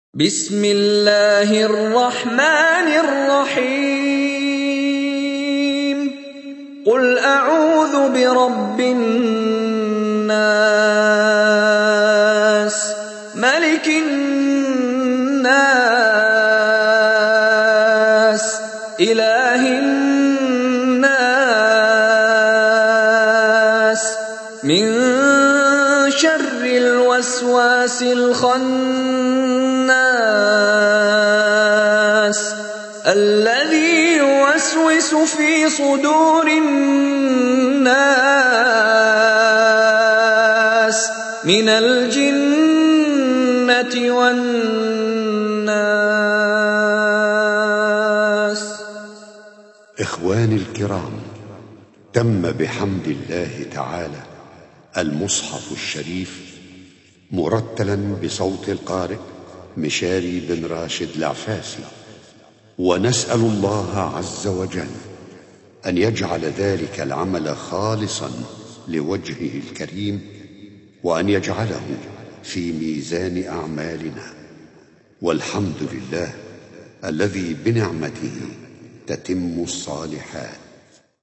بسم الله الرحمن الرحيم قل أعوذ برب الناس ملك الناس إله الناس من شر الوسواس الخناس الذي يوسوس في صدور الناس من الجنة والناس. إخواني الكرام، تم بحمد الله تعالى المصحف الشريف مرتلا بصوت القارئ مشاري بن راشد العفاسي، ونسأل الله عز وجل أن يجعل ذلك العمل خالصا لوجهه الكريم، وأن يجعله في ميزان أعمالنا. والحمد لله الذي بنعمته تتم الصالحات.